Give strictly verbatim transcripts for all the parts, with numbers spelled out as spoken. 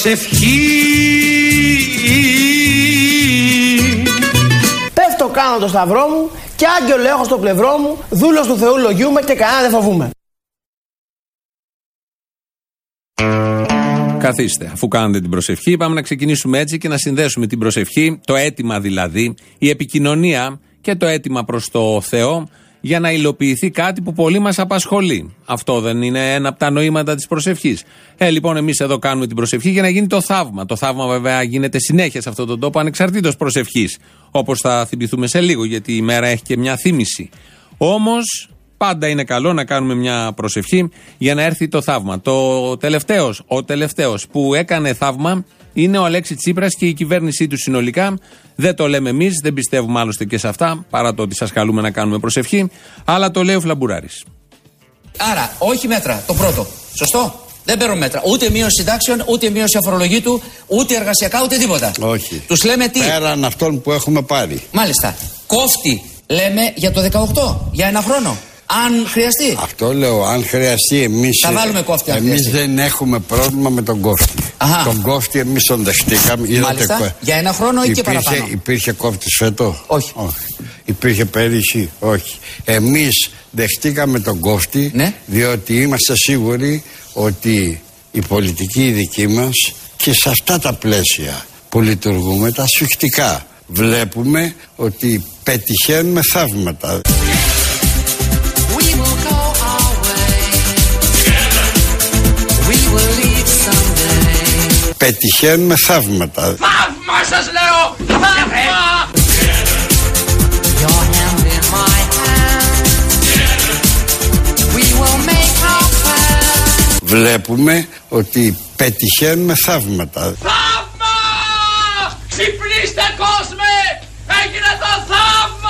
προσευχή. Πέφτω κάνω το σταυρό μου και άγγελο έχω στο πλευρό μου, δούλος του Θεού λογιούμαι και κανένα δεν φοβούμαι. Καθίστε, αφού κάνετε την προσευχή, πάμε να ξεκινήσουμε έτσι και να συνδέσουμε την προσευχή, το αίτημα δηλαδή, η επικοινωνία και το αίτημα προς το Θεό για να υλοποιηθεί κάτι που πολύ μας απασχολεί. Αυτό δεν είναι ένα από τα νοήματα της προσευχής? Ε, λοιπόν, εμείς εδώ κάνουμε την προσευχή για να γίνει το θαύμα. Το θαύμα βέβαια γίνεται συνέχεια σε αυτόν τον τόπο ανεξαρτήτως προσευχής, όπως θα θυμηθούμε σε λίγο, γιατί η μέρα έχει και μια θύμηση. Όμως πάντα είναι καλό να κάνουμε μια προσευχή για να έρθει το θαύμα. Το τελευταίος, ο τελευταίος που έκανε θαύμα είναι ο Αλέξη Τσίπρας και η κυβέρνησή του συνολικά. Δεν το λέμε εμείς, δεν πιστεύουμε άλλωστε και σε αυτά, παρά το ότι σας καλούμε να κάνουμε προσευχή, αλλά το λέει ο Φλαμπουράρης. Άρα, όχι μέτρα, το πρώτο. Σωστό. Δεν παίρνουν μέτρα. Ούτε μείωση συντάξεων, ούτε μείωση αφορολογήτου, ούτε εργασιακά, ούτε τίποτα. Όχι. Τους λέμε τι? Πέραν αυτών που έχουμε πάρει. Μάλιστα. Κόφτη, λέμε για το δεκαοκτώ, για ένα χρόνο. Αν χρειαστεί. Αυτό λέω, αν χρειαστεί. Εμείς, θα βάλουμε κόφτη. Εμείς δεν έχουμε πρόβλημα με τον κόφτη. Αχα. Τον κόφτη εμείς τον δεχτήκαμε. Μάλιστα. Είδατε, για ένα χρόνο ή και παραπάνω? Υπήρχε κόφτης φέτο? Όχι. Όχι. Υπήρχε πέρυσι? Όχι. Εμείς δεχτήκαμε τον κόφτη, ναι, διότι είμαστε σίγουροι ότι η πολιτική δική μας και σε αυτά τα πλαίσια που λειτουργούμε τα σφιχτικά βλέπουμε ότι πετυχαίνουμε θαύματα. Πετυχαίνουμε θαύματα. Θαύμα σας λέω! Θαύμα! Βλέπουμε ότι πετυχαίνουμε θαύματα. Θαύμα! Ξυπνήστε κόσμε! Έγινε το θαύμα!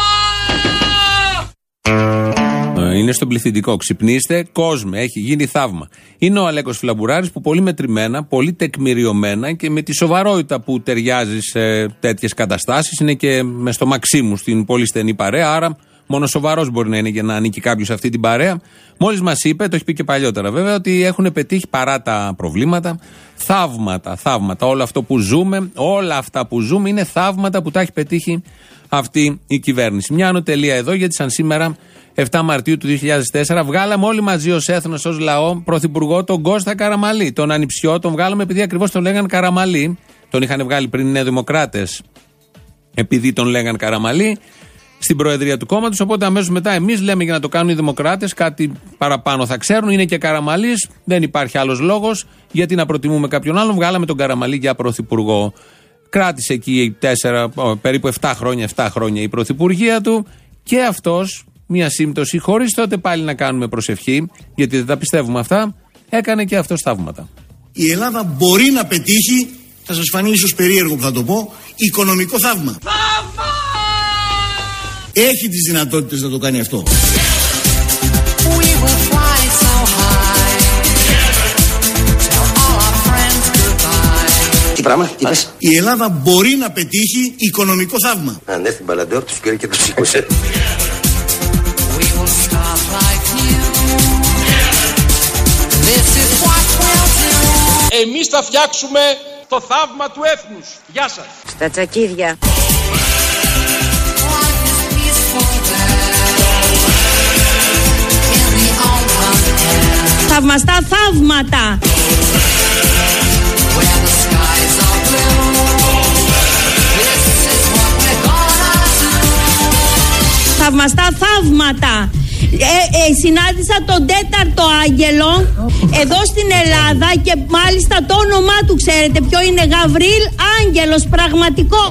Είναι στον πληθυντικό. Ξυπνήστε, κόσμε, έχει γίνει θαύμα. Είναι ο Αλέκος Φλαμπουράρης που πολύ μετρημένα, πολύ τεκμηριωμένα και με τη σοβαρότητα που ταιριάζει σε τέτοιες καταστάσεις, είναι και με στο Μαξίμου στην πολύ στενή παρέα. Άρα, μόνο σοβαρός μπορεί να είναι για να ανήκει κάποιος σε αυτή την παρέα. Μόλις μας είπε, το έχει πει και παλιότερα βέβαια, ότι έχουν πετύχει παρά τα προβλήματα θαύματα. Θαύματα. Όλο αυτό που ζούμε, όλα αυτά που ζούμε είναι θαύματα που τα έχει πετύχει αυτή η κυβέρνηση. Μια ανωτελεία εδώ, γιατί σαν σήμερα, επτά Μαρτίου του δύο χιλιάδες τέσσερα, βγάλαμε όλοι μαζί ως έθνος, ως λαό, πρωθυπουργό τον Κώστα Καραμαλή. Τον ανιψιό τον βγάλαμε επειδή ακριβώς τον λέγαν Καραμαλή. Τον είχαν βγάλει πριν οι Νεοδημοκράτες επειδή τον λέγαν Καραμαλή στην προεδρία του κόμματος. Οπότε αμέσως μετά εμείς λέμε για να το κάνουν οι Δημοκράτες, κάτι παραπάνω θα ξέρουν. Είναι και Καραμαλής, δεν υπάρχει άλλος λόγος γιατί να προτιμούμε κάποιον άλλον. Βγάλαμε τον Καραμαλή για πρωθυπουργό. Κράτησε εκεί τέσσερα, περίπου επτά χρόνια, επτά χρόνια η πρωθυπουργία του και αυτός. Μια σύμπτωση, χωρίς τότε πάλι να κάνουμε προσευχή, γιατί δεν τα πιστεύουμε αυτά, έκανε και αυτός θαύματα. Η Ελλάδα μπορεί να πετύχει, θα σας φανεί ίσως περίεργο που θα το πω, οικονομικό θαύμα. Θαύμα! Έχει τις δυνατότητες να το κάνει αυτό. Τι πράγμα, τι πες? Η Ελλάδα μπορεί να πετύχει οικονομικό θαύμα. Αν έρθει την Μπαλαντεόρ, τους πήρε και τους σήκωσε. Εμείς θα φτιάξουμε το θαύμα του έθνους. Γεια σας. Στα τσακίδια. Θαυμαστά θαύματα. Θαυμαστά θαύματα. Ε, ε, συνάντησα τον τέταρτο άγγελο εδώ στην Ελλάδα και μάλιστα το όνομά του ξέρετε ποιο είναι? Γαβρίλ Άγγελος, πραγματικό.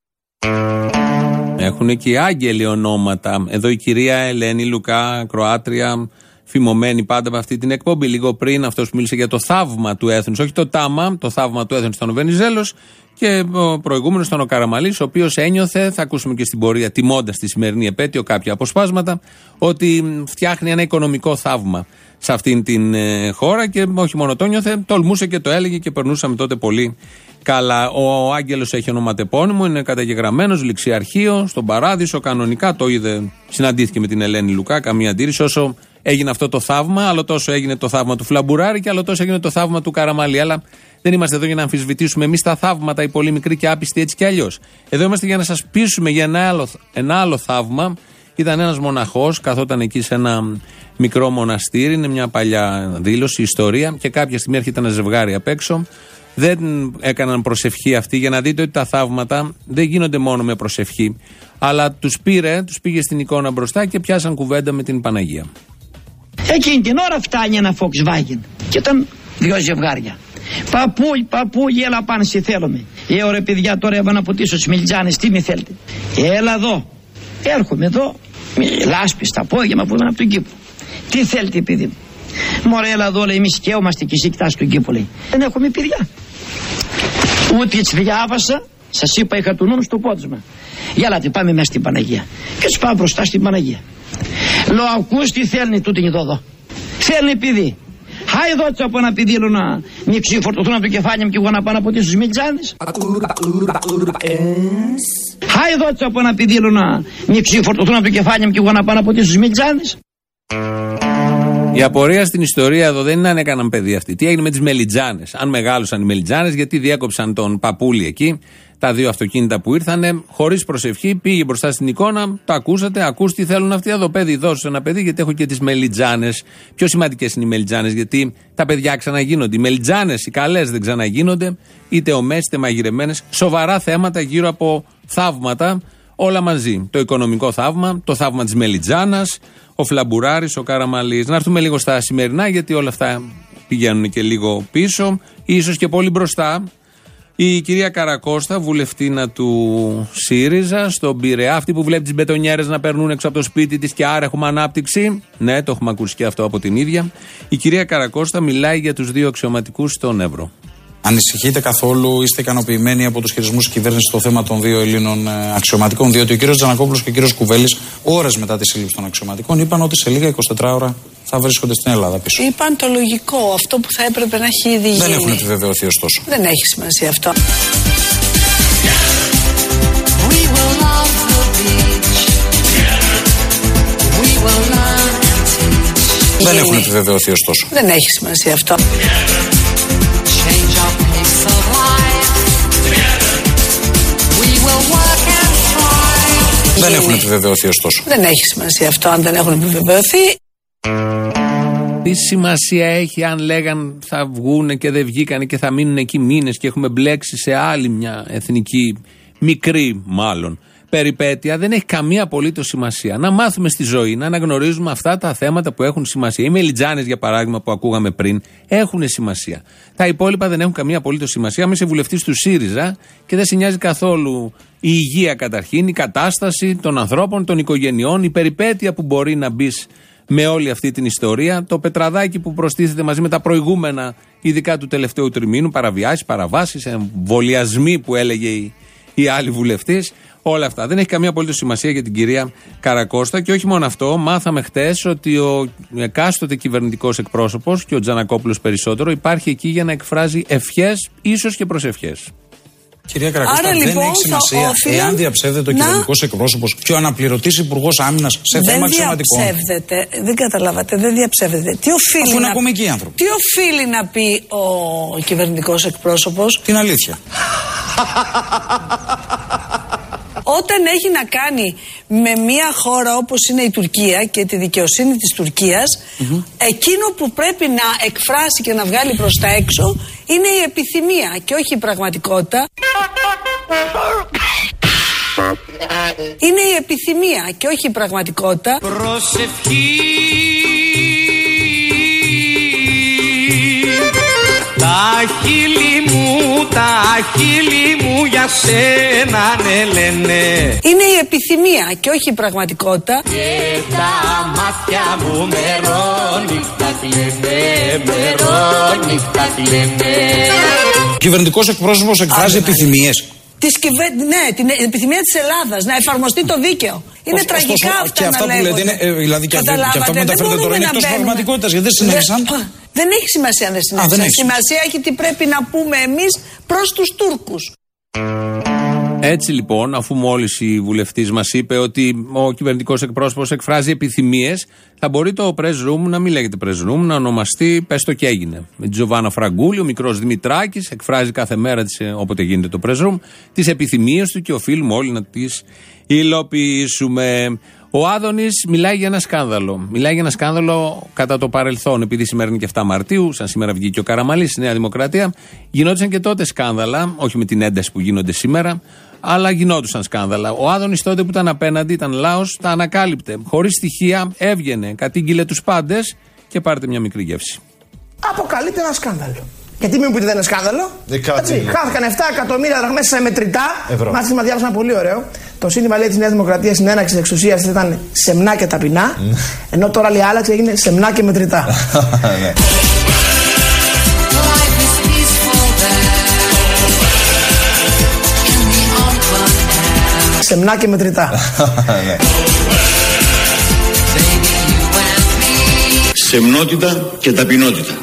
Έχουν και οι άγγελοι ονόματα. Εδώ η κυρία Ελένη Λουκά, Κροάτρια, φημωμένη πάντα με αυτή την εκπομπή. Λίγο πριν αυτός που μίλησε για το θαύμα του έθνους, όχι το τάμα, το θαύμα του έθνους ήταν ο Βενιζέλος και ο προηγούμενος ήταν ο Καραμαλής, ο οποίος ένιωθε, θα ακούσουμε και στην πορεία, τιμώντας τη σημερινή επέτειο κάποια αποσπάσματα, ότι φτιάχνει ένα οικονομικό θαύμα σε αυτήν την ε, χώρα και όχι μόνο το νιώθε, τολμούσε και το έλεγε και περνούσαμε τότε πολύ καλά. Ο Άγγελος έχει ονοματεπώνυμο, είναι καταγεγραμμένος, ληξιαρχείο, στον Παράδεισο, κανονικά το είδε, συναντήθηκε με την Ελένη Λουκά, καμία αντίρρηση. Όσο έγινε αυτό το θαύμα, άλλο τόσο έγινε το θαύμα του Φλαμπουράρη και άλλο τόσο έγινε το θαύμα του Καραμαλή. Αλλά Δεν είμαστε εδώ για να αμφισβητήσουμε εμείς τα θαύματα, οι πολύ μικροί και άπιστοι έτσι κι αλλιώς. Εδώ είμαστε για να σας πείσουμε για ένα άλλο, ένα άλλο θαύμα. Ήταν ένας μοναχός, καθόταν εκεί σε ένα μικρό μοναστήρι, είναι μια παλιά δήλωση, ιστορία, και κάποια στιγμή έρχεται ένα ζευγάρι απ' έξω. Δεν έκαναν προσευχή αυτοί, για να δείτε ότι τα θαύματα δεν γίνονται μόνο με προσευχή. Αλλά τους πήρε, τους πήγε στην εικόνα μπροστά και πιάσαν κουβέντα με την Παναγία. Εκείνη την ώρα φτάνει ένα Volkswagen και ήταν δυο ζευγάρια. Παππούλ, παππούλ, έλα πάνε, σε θέλουμε. Ε, ωραία παιδιά, τώρα έβα να ποτίσω στις Μιλιτζάνες, τι με θέλετε. Έλα εδώ. Έρχομαι εδώ, με λάσπη στα πόδια, που ήταν από τον κήπο. Τι θέλετε, παιδί μου. Μωρέ, έλα εδώ, λέει, εμείς σκέομαστε και εσύ κοιτάς τον κήπο, λέει. Δεν έχουμε παιδιά. Ούτε έτσι διάβασα, σας είπα, είχα του νου στο πόδισμα. Για ελάτε, πάμε μέσα στην Παναγία. Και τους πάω μπροστά στην Παναγία. Λέω, ακούς τι θέλει τούτην εδώ εδώ. Θέλει παιδί. Χάι εδώ από ένα παιδί, λέω, να μη ξεφορτωθούν από το κεφάλι μου και εγώ να πάω να ποτίσω στους Μιλιτζάνες. Χάι εδώ από ένα παιδί, λέω, να μη ξεφορτωθούν από το κεφάλι μου και εγώ να πάω να ποτίσω στους Μιλιτζάνες. Η απορία στην ιστορία εδώ δεν είναι αν έκαναν παιδί αυτοί. Τι έγινε με τις Μελιτζάνες. Αν μεγάλωσαν οι Μελιτζάνες, γιατί διέκοψαν τον παππούλη εκεί, τα δύο αυτοκίνητα που ήρθανε, χωρίς προσευχή, πήγε μπροστά στην εικόνα, το ακούσατε, ακούς τι θέλουν αυτοί εδώ. Παιδί, δώσου ένα παιδί, γιατί έχω και τις Μελιτζάνες. Πιο σημαντικές είναι οι Μελιτζάνες, γιατί τα παιδιά ξαναγίνονται. Οι Μελιτζάνες, οι καλές, δεν ξαναγίνονται, είτε ομές είτε μαγειρεμένες. Σοβαρά θέματα γύρω από θαύματα, όλα μαζί. Το οικονομικό θαύμα, το θαύμα της Μελιτζάνας, ο Φλαμπουράρης, ο Καραμαλής. Να έρθουμε λίγο στα σημερινά, γιατί όλα αυτά πηγαίνουν και λίγο πίσω, ίσως και πολύ μπροστά. Η κυρία Καρακώστα, βουλευτήνα του ΣΥΡΙΖΑ, στον Πειραιά, αυτή που βλέπει τις μπετονιέρες να περνούν έξω από το σπίτι της και άρα έχουμε ανάπτυξη. Ναι, το έχουμε ακούσει και αυτό από την ίδια. Η κυρία Καρακώστα μιλάει για τους δύο αξιωματικούς στον Εύρο. Ανησυχείτε καθόλου, είστε ικανοποιημένοι από τους χειρισμούς της κυβέρνησης στο θέμα των δύο Ελλήνων αξιωματικών? Διότι ο κύριος Τζανακόπουλος και ο κύριος Κουβέλης, ώρες μετά τη σύλληψη των αξιωματικών, είπαν ότι σε λίγα εικοσιτέσσερις ώρα θα βρίσκονται στην Ελλάδα πίσω. Είπαν το λογικό, αυτό που θα έπρεπε να έχει ήδη γίνει. Δεν έχουν επιβεβαιωθεί ωστόσο. Δεν έχει σημασία αυτό. Δεν έχουν επιβεβαιωθεί ωστόσο. Δεν έχει σημασία αυτό. Δεν έχουν επιβεβαιωθεί ωστόσο. Δεν έχει σημασία αυτό αν δεν έχουν επιβεβαιωθεί. Τι σημασία έχει αν λέγαν θα βγουν και δεν βγήκαν και θα μείνουν εκεί μήνες και έχουμε μπλέξει σε άλλη μια εθνική, μικρή μάλλον, περιπέτεια? Δεν έχει καμία απολύτως σημασία. Να μάθουμε στη ζωή, να αναγνωρίζουμε αυτά τα θέματα που έχουν σημασία. Οι Μελιτζάνες, για παράδειγμα, που ακούγαμε πριν, έχουν σημασία. Τα υπόλοιπα δεν έχουν καμία απολύτως σημασία. Αν είσαι βουλευτής του ΣΥΡΙΖΑ και δεν σε νοιάζει καθόλου η υγεία καταρχήν, η κατάσταση των ανθρώπων, των οικογενειών, η περιπέτεια που μπορεί να μπει με όλη αυτή την ιστορία, το πετραδάκι που προστίθεται μαζί με τα προηγούμενα, ειδικά του τελευταίου τριμήνου, παραβιάσεις, παραβάσεις, εμβολιασμοί που έλεγε η, η άλλη βουλευτής. Όλα αυτά. Δεν έχει καμία απολύτως σημασία για την κυρία Καρακώστα. Και όχι μόνο αυτό, μάθαμε χτες ότι ο εκάστοτε κυβερνητικός εκπρόσωπος, και ο Τζανακόπουλος περισσότερο, υπάρχει εκεί για να εκφράζει ευχές, ίσως και προσευχές. Κυρία Καρακώστα, Άρα, δεν λοιπόν, έχει σημασία οφείλω... εάν διαψεύδεται ο να... κυβερνητικός εκπρόσωπος και ο αναπληρωτής υπουργός άμυνας σε δεν θέμα αξιωματικών. Δεν διαψεύδεται, δεν καταλάβατε, δεν διαψεύδεται. Τι οφείλει, Αφού είναι να... ακόμα εκεί οι άνθρωποι. Τι οφείλει να πει ο κυβερνητικός εκπρόσωπος? Την αλήθεια. Όταν έχει να κάνει με μια χώρα όπως είναι η Τουρκία και τη δικαιοσύνη της Τουρκίας, mm-hmm. εκείνο που πρέπει να εκφράσει και να βγάλει προς τα έξω είναι η επιθυμία και όχι η πραγματικότητα. Είναι η επιθυμία και όχι η πραγματικότητα. Προσευχή. Τα χείλη μου, τα χείλη μου για σένα ναι λένε. Είναι η επιθυμία και όχι η πραγματικότητα. Και τα μάτια μου μερόνυχτα κλαίνε, μερόνυχτα κλαίνε. Ο κυβερνητικός εκπρόσωπος εκφράζει επιθυμίες. Της κυβε... Ναι, την επιθυμία της Ελλάδας να εφαρμοστεί το δίκαιο. Είναι Ωστόσο, τραγικά αυτά και αυτά να που λέτε είναι, ε, δηλαδή και, και αυτά που μεταφέρετε τώρα είναι εκτός πραγματικότητας, γιατί δεν συνέβησαν. Δεν, δεν έχει σημασία αν δεν συνέβησαν. Σημασία έχει τι πρέπει να πούμε εμείς προς τους Τούρκους. Έτσι λοιπόν, αφού μόλις η βουλευτής μας είπε ότι ο κυβερνητικός εκπρόσωπος εκφράζει επιθυμίες, θα μπορεί το press room να μην λέγεται press room, να ονομαστεί πες το και έγινε. Με τη Ζωβάνα Φραγκούλη, ο μικρός Δημητράκης εκφράζει κάθε μέρα, της, όποτε γίνεται το press room, τις επιθυμίες του και οφείλουμε όλοι να τις υλοποιήσουμε. Ο Άδωνης μιλάει για ένα σκάνδαλο. Μιλάει για ένα σκάνδαλο κατά το παρελθόν, επειδή σήμερα είναι και εφτά Μαρτίου, σαν σήμερα βγήκε ο Καραμανλής στη Νέα Δημοκρατία. Γινόντουσαν και τότε σκάνδαλα, όχι με την ένταση που γίνονται σήμερα, αλλά γινόντουσαν σκάνδαλα. Ο Άδωνης τότε που ήταν απέναντι, ήταν λαός, τα ανακάλυπτε. Χωρίς στοιχεία έβγαινε, κατήγγειλε τους πάντες και πάρτε μια μικρή γεύση. Αποκαλείται ένα σκάνδαλο. Γιατί μην μου πείτε δεν είναι σκάνδαλο. Έτσι, χάθηκαν επτά εκατομμύρια δραχμές σε μετρητά. Μάλιστα, μα διάβασα ένα πολύ ωραίο. Το σύνθημα λέει τη Νέα Δημοκρατία στην έναρξη τη εξουσία ήταν σεμνά και ταπεινά. Ενώ τώρα λέει άλλαξε, έγινε σεμνά και μετρητά. Σεμνά και μετρητά. Σεμνότητα και ταπεινότητα.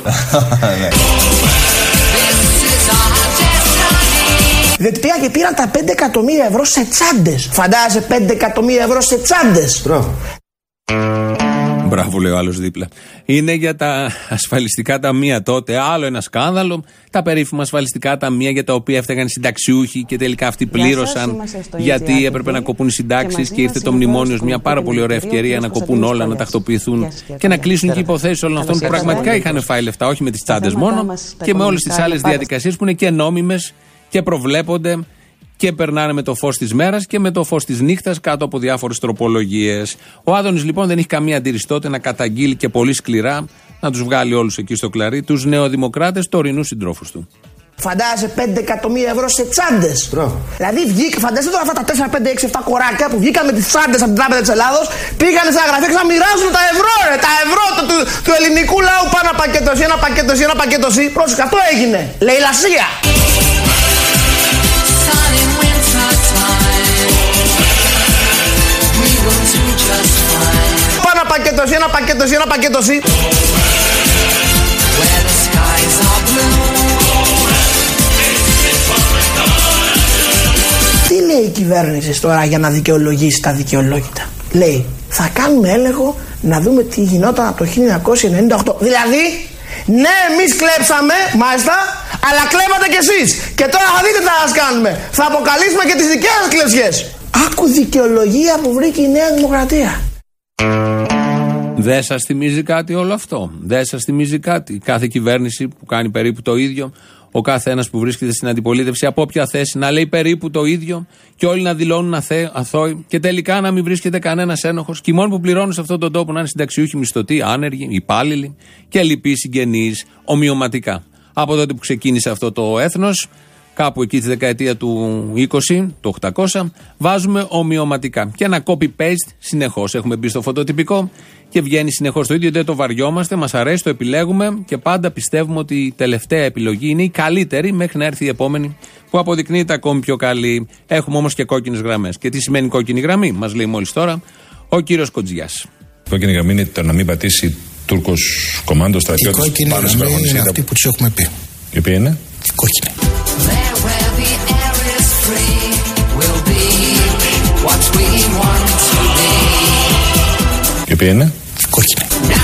Διότι πήγαν και πήραν τα πέντε εκατομμύρια ευρώ σε τσάντες. Φαντάζεσαι πέντε εκατομμύρια ευρώ σε τσάντες. Μπράβο. Μπράβο, λέει ο άλλος δίπλα. Είναι για τα ασφαλιστικά ταμεία τότε. Άλλο ένα σκάνδαλο. Τα περίφημα ασφαλιστικά ταμεία για τα οποία έφταγαν οι συνταξιούχοι και τελικά αυτοί πλήρωσαν γιατί έπρεπε να κοπούν οι συντάξεις και ήρθε το μνημόνιο ως μια πάρα πολύ ωραία ευκαιρία να κοπούν όλα, να τακτοποιηθούν και να κλείσουν και υποθέσεις όλων αυτών που πραγματικά είχαν φάει λεφτά, όχι με τις τσάντες μόνο και με όλες τις άλλες διαδικασίες που είναι και νόμιμες και προβλέπονται και περνάνε με το φως της μέρας και με το φως της νύχτας κάτω από διάφορες τροπολογίες. Ο Άδωνης λοιπόν δεν έχει καμία αντίρρηση τότε να καταγγείλει και πολύ σκληρά, να τους βγάλει όλους εκεί στο κλαρί, τους νεοδημοκράτες, τωρινούς συντρόφους του. Φαντάζεσαι πέντε εκατομμύρια ευρώ σε τσάντες. Δηλαδή βγήκα, φαντάζεσαι τώρα αυτά τα τέσσερα, πέντε, έξι, επτά κοράκια που βγήκαν με τις τσάντες από την Τράπεζα της Ελλάδος, πήγαν στα γραφεία και να μοιράζουν τα ευρώ, ρε, τα ευρώ του, του, του ελληνικού λαού. Πάνω πακέτος, ένα πακέτος, ένα πακέτος. Πρόσεχε, αυτό έγινε. Λαιλασία. Πάνω πακέτος, ένα πακέτος, ένα πακέτος. Τι λέει η κυβέρνηση τώρα για να δικαιολογήσει τα δικαιολόγητα? Λέει, θα κάνουμε έλεγχο να δούμε τι γινόταν από το χίλια εννιακόσια ενενήντα οκτώ. Δηλαδή, ναι, εμείς κλέψαμε, μάλιστα, αλλά κλέβατε κι εσείς. Και τώρα θα δείτε τι θα σας κάνουμε. Θα αποκαλύψουμε και τις δικές σας κλεψιές. Άκου δικαιολογία που βρήκε η Νέα Δημοκρατία. Δεν σας θυμίζει κάτι όλο αυτό? Δεν σας θυμίζει κάτι? Κάθε κυβέρνηση που κάνει περίπου το ίδιο, ο κάθε ένας που βρίσκεται στην αντιπολίτευση από όποια θέση να λέει περίπου το ίδιο και όλοι να δηλώνουν αθέ, αθώοι και τελικά να μην βρίσκεται κανένας ένοχος και οι μόνοι που πληρώνουν σε αυτόν τον τόπο να είναι συνταξιούχοι, μισθωτοί, άνεργοι, υπάλληλοι και λοιποί συγγενείς ομοιωματικά. Από τότε που ξεκίνησε αυτό το έθνος, κάπου εκεί τη δεκαετία του είκοσι, του οκτακόσια, βάζουμε ομοιωματικά. Και ένα copy-paste συνεχώς. Έχουμε μπει στο φωτοτυπικό και βγαίνει συνεχώς το ίδιο. Δεν το βαριόμαστε, μας αρέσει, το επιλέγουμε και πάντα πιστεύουμε ότι η τελευταία επιλογή είναι η καλύτερη μέχρι να έρθει η επόμενη που αποδεικνύεται ακόμη πιο καλή. Έχουμε όμως και κόκκινες γραμμές. Και τι σημαίνει κόκκινη γραμμή? Μας λέει μόλις τώρα ο κύριος Κοντζιάς. Η κόκκινη γραμμή είναι το να μην πατήσει Τούρκος κομμάντο στρατιώτης. Η κόκκινη γραμμή είναι αυτή που τους έχουμε πει. Η οποία είναι? Η κόκκινη. Η οποία είναι? Κόκκινη.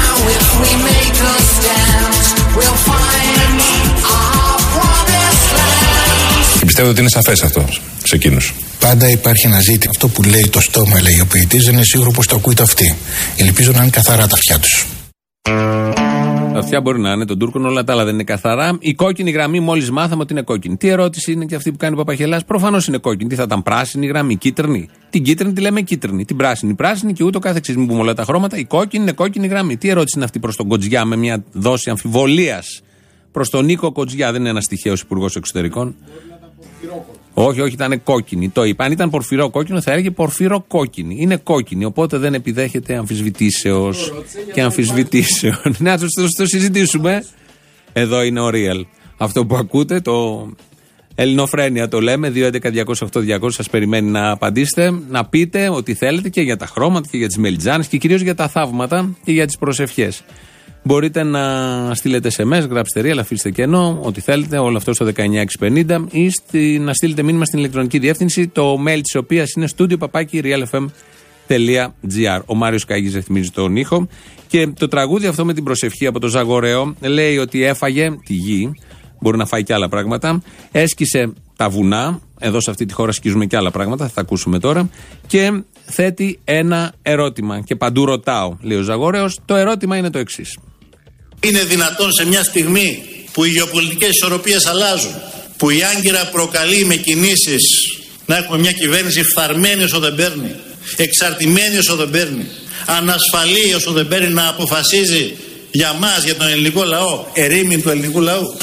Και πιστεύω ότι είναι σαφές αυτό σε εκείνους. Πάντα υπάρχει ένα ζήτημα. Αυτό που λέει το στόμα, λέει ο ποιητής, δεν είναι σίγουρο πως το ακούει το αυτή. Ελπίζω να είναι καθαρά τα αυτιά τους. Τα αυτιά μπορεί να είναι των Τούρκων, όλα τα άλλα δεν είναι καθαρά. Η κόκκινη γραμμή, μόλις μάθαμε ότι είναι κόκκινη. Τι ερώτηση είναι και αυτή που κάνει ο Παπαχελάς? Προφανώς είναι κόκκινη. Τι θα ήταν, πράσινη γραμμή, κίτρινη? Την κίτρινη τη λέμε κίτρινη. Την πράσινη, πράσινη και ούτω καθεξής. Μην πούμε όλα τα χρώματα. Η κόκκινη είναι κόκκινη γραμμή. Τι ερώτηση είναι αυτή προς τον Κοντζιά με μια δόση αμφιβολίας προς τον Νίκο Κοντζιά? Δεν είναι ένας τυχαίος υπουργός εξωτερικών. Όχι, όχι, ήταν κόκκινη. Το είπα. Αν ήταν πορφυρό κόκκινο, θα έλεγε πορφυρό κόκκινη. Είναι κόκκινη, οπότε δεν επιδέχεται αμφισβητήσεως και αμφισβητήσεων. Να το, το, το συζητήσουμε. Εδώ είναι ο Real. Αυτό που ακούτε, το Ελληνοφρένεια το λέμε. δύο έντεκα διακόσια οκτώ διακόσια σας περιμένει να απαντήσετε. Να πείτε ό,τι θέλετε και για τα χρώματα και για τις μελιτζάνες και κυρίως για τα θαύματα και για τις προσευχές. Μπορείτε να στείλετε ες εμ ες, γράψτε ρί, αλλά αφήστε κενό, ό,τι θέλετε, όλο αυτό στο δεκαεννιά εξακόσια πενήντα ή στη, να στείλετε μήνυμα στην ηλεκτρονική διεύθυνση, το mail της οποίας είναι studio παπάκι realfm τελεία gr. Ο Μάριος Κάγης ρυθμίζει τον ήχο και το τραγούδι αυτό με την προσευχή από το Ζαγοραίο λέει ότι έφαγε τη γη, μπορεί να φάει και άλλα πράγματα, έσκησε τα βουνά, εδώ σε αυτή τη χώρα σκίζουμε και άλλα πράγματα, θα τα ακούσουμε τώρα, και θέτει ένα ερώτημα και παντού ρωτάω, λέει ο Ζαγοραίος, το ερώτημα είναι το εξής. Είναι δυνατόν σε μια στιγμή που οι γεωπολιτικές ισορροπίες αλλάζουν, που η Άγκυρα προκαλεί με κινήσεις να έχουμε μια κυβέρνηση φθαρμένη όσο δεν παίρνει, εξαρτημένη όσο δεν παίρνει, ανασφαλή όσο δεν παίρνει, να αποφασίζει για μας, για τον ελληνικό λαό, ερήμην του ελληνικού λαού?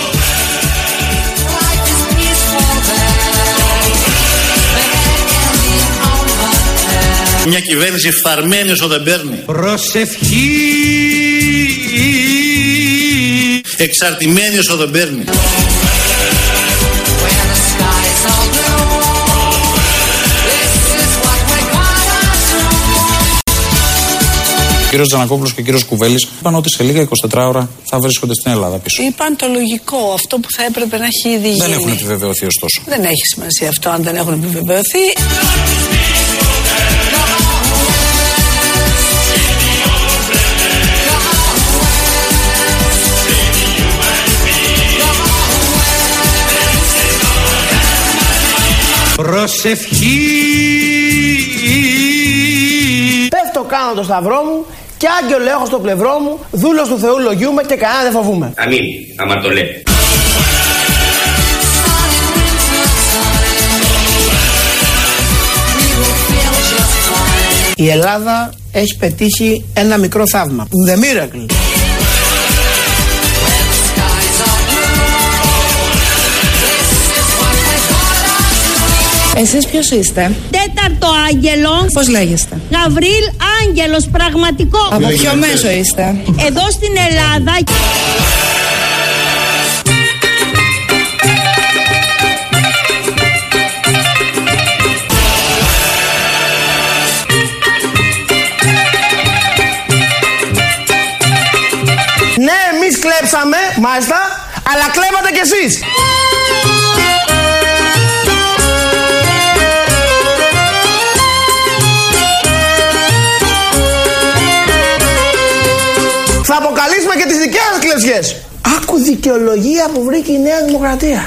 Μια κυβέρνηση φθαρμένη όσο δεν παίρνει. Προσευχή. Εξαρτημένη όσο δεν παίρνει. Ο κύριος Τζανακόπουλος και ο κύριος Κουβέλης είπαν ότι σε λίγα εικοσιτέσσερις ώρα θα βρίσκονται στην Ελλάδα πίσω. Είπαν το λογικό, αυτό που θα έπρεπε να έχει ήδη γίνει. Δεν έχουν επιβεβαιωθεί ωστόσο. Δεν έχει σημασία αυτό αν δεν έχουν επιβεβαιωθεί. Προσευχή. Πέφτω κάνω το σταυρό μου και άγγελο έχω στο πλευρό μου, δούλος του Θεού λογιούμε και κανένα δεν φοβούμε. Αμήν, άμα το λέει. Η Ελλάδα έχει πετύχει ένα μικρό θαύμα. The miracle. Εσείς ποιος είστε? Τέταρτο άγγελο. Πώς λέγεστε? Γαβρίλ Άγγελος, πραγματικό. Από ποιο μέσο είστε? Εδώ στην Ελλάδα. Ναι, εμείς κλέψαμε, μάλιστα, αλλά κλέβατε κι εσείς. Θα αποκαλύψουμε και τις δικές σας κλεψιές. Άκου δικαιολογία που βρήκε η Νέα Δημοκρατία.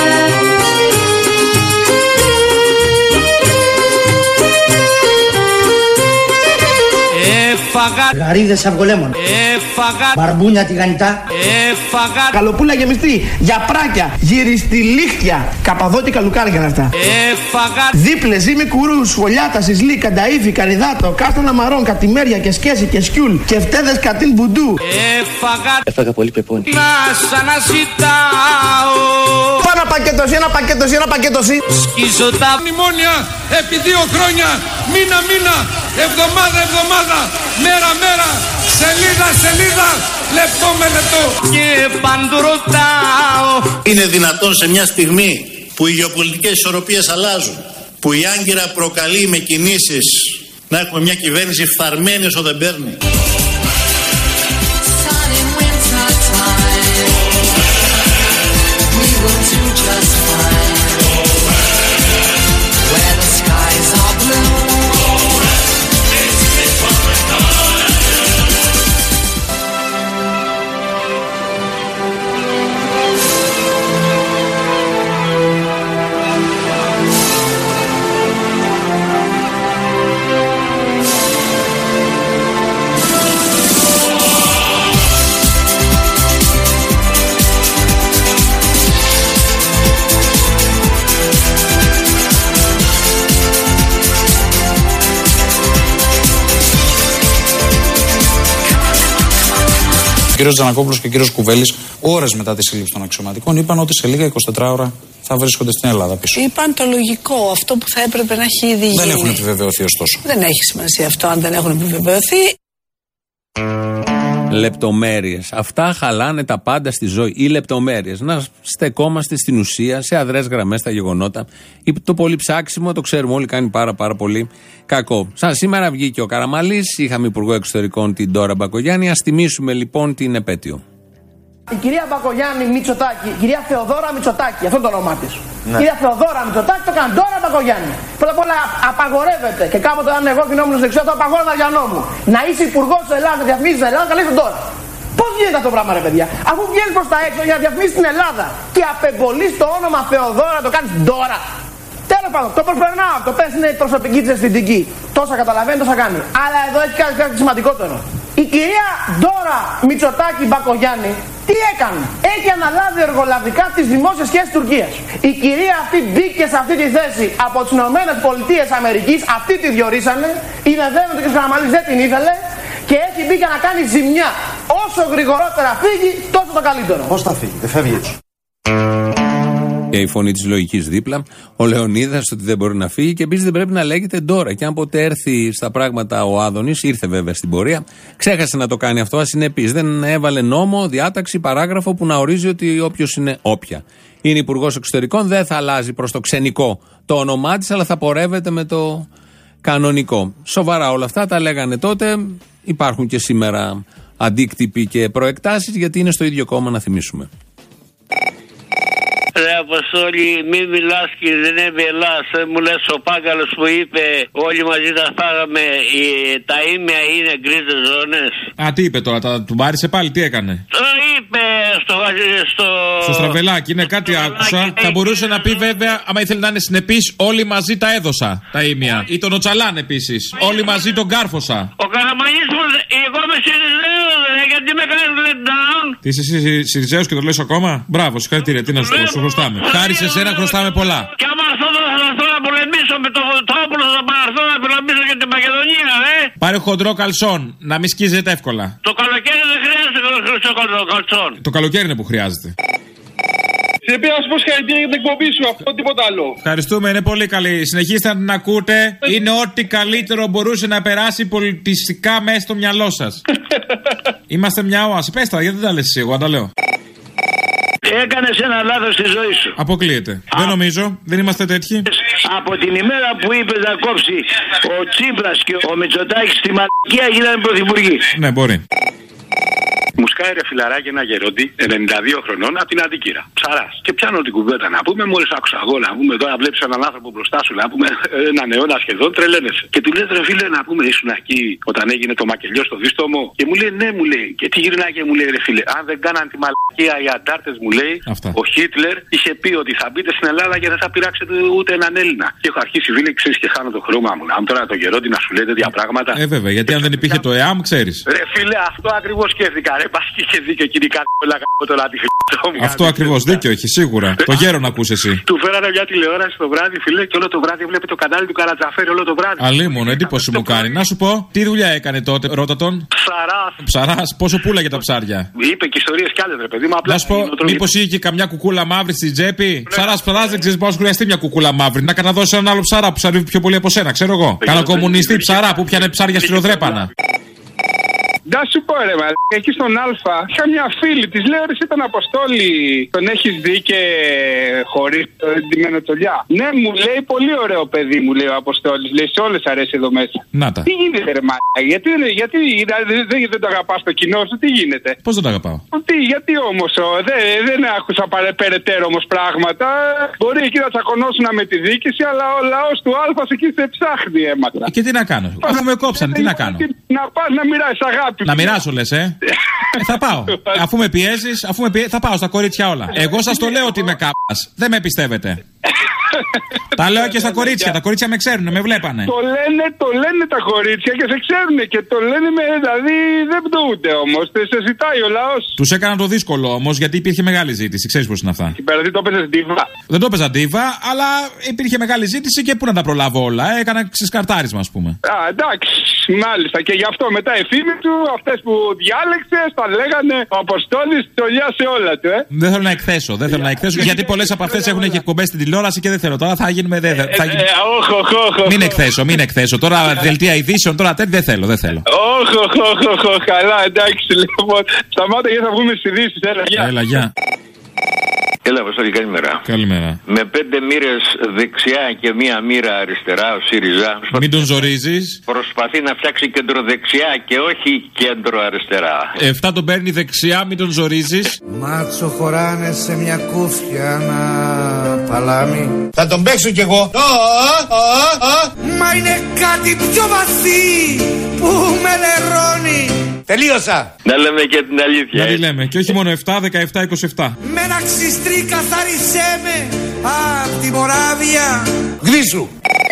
Έφαγα γαρίδες αυγολέμων, έφαγα μπαρμπούνια τηγανιτά, έφαγα καλοπούλα γεμιστή, γιαπράκια, γυριστιλίχτια, καπαδότικα λουκάρια είναι αυτά. έφαγα Δίπλες, ζύμη κουρού, σχολιάτα, σισλί, κανταΐφι, καριδάτο, κάστανα μαρών, κατημέρια και σκέση και σκιούλ, και φτέδες κατίν μπουντού. Έφαγα έφαγα πολύ πεπόνι. να σ' αναζητάω. Ένα πακέτος, ένα πακέτος, ένα πακέτος. Σκίζω τα μνημόνια επί δύο χρόνια, μήνα μήνα, εβδομάδα εβδομάδα, μέρα μέρα, σελίδα σελίδα, λεπτό με λεπτό. Και παντού ρωτάω. Είναι δυνατόν σε μια στιγμή που οι γεωπολιτικές ισορροπίες αλλάζουν, που η Άγκυρα προκαλεί με κινήσεις να έχουμε μια κυβέρνηση φθαρμένη όσο δεν παίρνει? Ο κύριος Τζανακόπουλος και ο κύριος Κουβέλης, ώρες μετά τη σύλληψη των αξιωματικών, είπαν ότι σε λίγα εικοσιτέσσερις ώρα θα βρίσκονται στην Ελλάδα πίσω. Είπαν το λογικό, αυτό που θα έπρεπε να έχει ήδη γίνει. Δεν έχουν επιβεβαιωθεί ωστόσο. Δεν έχει σημασία αυτό αν δεν έχουν επιβεβαιωθεί. Λεπτομέρειες. Αυτά χαλάνε τα πάντα στη ζωή. Οι λεπτομέρειες. Να στεκόμαστε στην ουσία, σε αδρές γραμμές στα γεγονότα. Το πολύ ψάξιμο, το ξέρουμε όλοι, κάνει πάρα πάρα πολύ κακό. Σαν σήμερα βγήκε ο Καραμαλής, είχαμε υπουργό εξωτερικών την Ντόρα Μπακογιάννη. Ας τιμήσουμε λοιπόν την επέτειο. Η κυρία Μπακογιάννη Μητσοτάκη, η κυρία Θεοδόρα Μητσοτάκη, αυτό το όνομά της. Η κυρία Θεοδόρα Μητσοτάκη το κάνει Ντόρα Μπακογιάννη. Πρώτα απ' όλα απαγορεύεται, και κάποτε αν εγώ γινόμουν δεξιό, το απαγόρευα για νόμου. Να είσαι υπουργός της Ελλάδας, να διαφημίζεις την Ελλάδα, καλείς τον Ντόρα. Πώς γίνεται αυτό το πράγμα, ρε παιδιά? Αφού βγαίνεις προς τα έξω για να διαφημίσεις την Ελλάδα και απεμπολείς το όνομα Θεοδόρα, το κάνεις Ντόρα. Τέλος πάντων, το προσπερνάω αυτό. Πες είναι η προσωπική της αισθητική. Τόσα καταλαβαίνει, τόσα κάνει. Αλλά εδώ έχει κάτι, κάτι σημαντικότερο. Η κυρία Ντόρα Μητσοτάκη Μπακογιάννη τι έκανε? Έχει αναλάβει εργολαβικά τις δημόσιες σχέσεις Τουρκίας. Η κυρία αυτή μπήκε σε αυτή τη θέση από τις ΗΠΑ, αυτοί τη διορίσανε. Είναι βέβαιο ότι ο κ. Καραμαλής δεν την ήθελε και έχει μπει για να κάνει ζημιά. Όσο γρηγορότερα φύγει, τόσο το καλύτερο. Πώς θα φύγει, δεν φεύγει έτσι. Και η φωνή της λογικής δίπλα. Ο Λεωνίδας ότι δεν μπορεί να φύγει και επίσης δεν πρέπει να λέγεται Ντόρα. Και αν ποτέ έρθει στα πράγματα ο Άδωνης, ήρθε βέβαια στην πορεία, ξέχασε να το κάνει αυτό ασυνεπής. Δεν έβαλε νόμο, διάταξη, παράγραφο που να ορίζει ότι όποιος είναι όποια είναι υπουργός εξωτερικών δεν θα αλλάζει προς το ξενικό το όνομά της, αλλά θα πορεύεται με το κανονικό. Σοβαρά όλα αυτά τα λέγανε τότε. Υπάρχουν και σήμερα αντίκτυποι και προεκτάσεις, γιατί είναι στο ίδιο κόμμα, να θυμίσουμε. Ρε Αποστόλη, μη μιλάς και δεν εβελάς. Μου λες ο Πάγκαλος που είπε όλοι μαζί τα φάγαμε, οι, τα ήμια είναι γκρίζες ζώνες. Α, τι είπε τώρα, τα, του μπάρισε πάλι, τι έκανε? Το είπε στο... Στο, στο στραβελάκι, είναι κάτι άκουσα. Θα μπορούσε να πει βέβαια, άμα ήθελε να είναι συνεπής, όλοι μαζί τα έδωσα, τα ήμια. Ή τον Οτσαλάν επίσης, όλοι μαζί τον κάρφωσα. Ο Καραμαλής που εγώ με Σιριζέος, γιατί με κάνει let down. Τι είσαι εσύ Σιριζέος και το λες ακόμα? Μπράβο, συγχαρητήρια, τι να σου πω, σου χρωστάμε. Χάρη σε σένα χρωστάμε πολλά. Και άμα αυτό θα έρθω να πολεμήσω με τον Βοτρόπουλο, θα πάρθω να πολεμήσω και την Μακεδονία, ε! Πάρε χοντρό καλσόν, να μην σκίζεται εύκολα. Το καλοκαίρι δεν χρειάζεται χοντρό καλσόν. Το καλοκαίρι είναι που χρειάζεται. Σε πήρα να σου πω συγχαρητήρια για την εκπομπή σου, αυτό τίποτα άλλο. Ευχαριστούμε, είναι πολύ καλή. Συνεχίστε να την ακούτε. Είναι ό,τι καλύτερο μπορούσε να περάσει πολιτιστικά μέσα στο μυαλό σας. Είμαστε μια όαση. Πες τα, γιατί δεν τα λες εσύ, εγώ τα λέω. Έκανες ένα λάθος στη ζωή σου. Αποκλείεται. Α. Δεν νομίζω. Δεν είμαστε τέτοιοι. Από την ημέρα που είπε να κόψει ο Τσίπρας και ο Μητσοτάκης στη μαλακία γίνανε πρωθυπουργοί. Ναι, μπορεί. Μου σκάει ρε φιλαράκι ένα γερόντι ενενήντα δύο χρονών από την Αντίκυρα. Ψαράς. Και πιάνω την κουβέντα να πούμε, μόλις άκουσα εγώ να πούμε τώρα, βλέπεις έναν άνθρωπο μπροστά σου να πούμε έναν αιώνα σχεδόν, τρελαίνεσαι. Και του λέει ρε φίλε να πούμε, ήσουν εκεί όταν έγινε το μακελιό στο δίστομο. Και μου λέει ναι, μου λέει. Και τι γυρνάει και μου λέει ρε φίλε, αν δεν κάναν τη μαλακία οι αντάρτες μου λέει, αυτά. Ο Χίτλερ είχε πει ότι θα μπείτε στην Ελλάδα και δεν θα πειράξετε ούτε έναν Έλληνα. Και έχω αρχίσει φίλε, ξέρεις και χάνω το χρώμα μου. Να τώρα το γερόντι να σου λέει τέτοια πράγματα. Ε, βέβαια, γιατί αν δεν υπήρχε το ΕΑΜ, ξέρεις. Ρε φίλε, αυτό ακριβώς σκέφτηκα. Ρε, πας και είχε δίκιο κύριε Κάρτολα τώρα τη φίλη. Αυτό ακριβώς δίκιο έχει, σίγουρα. Το γέρο να ακούς εσύ. Του φέρανε μια τηλεόραση το βράδυ, φίλε, και όλο το βράδυ βλέπει το κανάλι του Καρατζαφέρη όλο το βράδυ. Αλίμονο, εντύπωση μου κάνει. Να σου πω, τι δουλειά έκανε τότε, ρώτα τον. Ψαράς. Ψαράς, πόσο πούλαγε τα ψάρια. Είπε και ιστορίες κι άλλες, ρε παιδί μου. Να σου πω, μήπως είχε και καμιά κουκούλα μαύρη στην τσέπη. Ψαράς, ψαράς, δεν ξέρεις πώς χρειαστεί μια κουκούλα μαύρη. Να καταδώσει έναν άλλο ψαρά που ψαρεύει πιο πολύ από σένα, ξέρω εγώ. Κάνα κομμουνιστή ψαρά που πιάνε ψάρια σφυροδρέπανα. Να σου πω ρε μαλάκα, εκεί στον Αλφα είχα μια φίλη, της λέω ρε εσύ τον Αποστόλη, τον έχεις δει και χωρίς τη μενοτολιά? Ναι μου λέει, πολύ ωραίο παιδί μου λέει ο Αποστόλης, λέει σε όλες αρέσει εδώ μέσα. Να τα. Τι γίνεται ρε μαλάκα, γιατί, γιατί δεν, δεν, δεν το αγαπάς το κοινό σου, τι γίνεται? Πώς δεν το αγαπάω? Τι, γιατί όμως, δεν, δεν άκουσα περαιτέρω όμως πράγματα, μπορεί εκεί να τσακωνώσουν με τη διοίκηση, αλλά ο λαός του Αλφα εκεί σε ψάχνει αίματα. Και τι να κάνω, αφού με κόψαν, τι να κάνω? Να πας να μοιράσεις αγάπη. Να μοιράσω λες, ε. ε θα πάω. Αφού με πιέζεις, αφού με πιέζεις, θα πάω στα κορίτσια όλα. Εγώ σας το λέω ότι είμαι κάπας. Δεν με πιστεύετε. Τα λέω και στα κορίτσια. Τα κορίτσια με ξέρουν, με βλέπανε. Το λένε, το λένε τα κορίτσια και σε ξέρουν και το λένε με. Δηλαδή δεν πτωούνται όμως. Σε ζητάει ο λαός. Τους έκανα το δύσκολο όμως γιατί υπήρχε μεγάλη ζήτηση. Ξέρεις πώς είναι αυτά. Και πέρα το έπαιζες ντίβα. Δεν το έπαιζα ντίβα, αλλά υπήρχε μεγάλη ζήτηση και πού να τα προλάβω όλα. Έκανα ξεσκαρτάρισμα, ας πούμε. Α, εντάξει. Μάλιστα. Και γι' αυτό μετά οι φίλοι του, αυτές που διάλεξες, τα λέγανε ο Αποστόλης, τολιά σε όλα του, ε. Δεν θέλω να εκθέσω. Δεν θέλω να εκθέσω γιατί πολλές από αυτές έχουν και εκπομπές στην τηλεόραση και δεν θέλω θέλω. Τώρα θα γίνουμε. Δε, θα Ε, γίνει... ε, όχ, όχ, όχ, Μην όχ. εκθέσω, μην εκθέσω. Τώρα δελτία ειδήσεων, τώρα τέτοια δεν θέλω, δεν θέλω. Όχι, όχι, όχι, καλά, εντάξει, λοιπόν. Σταμάτα γιατί θα βγούμε στις ειδήσεις, έλα, γεια. Έλα, γεια. Έλα, Αποστόλη, καλημέρα. Καλημέρα. Με πέντε μοίρες δεξιά και μία μοίρα αριστερά, ο ΣΥΡΙΖΑ. Μην τον ζορίζεις. Προσπαθεί να φτιάξει κεντροδεξιά και όχι κέντρο-αριστερά. Εφτά τον παίρνει δεξιά, μην τον ζορίζεις. Μάτσο χωράνε σε μια κούφια να παλάμι. Θα τον παίξω κι εγώ. Μα είναι κάτι πιο βαθύ που με λερώνει. Τελείωσα. Να λέμε και την αλήθεια. Να τη λέμε. Και όχι μόνο εφτά, δεκαεπτά, εικοσιεπτά. Με ένα ξυστρί καθάρισέ με απ' τη Μοράβια. Γδίσου.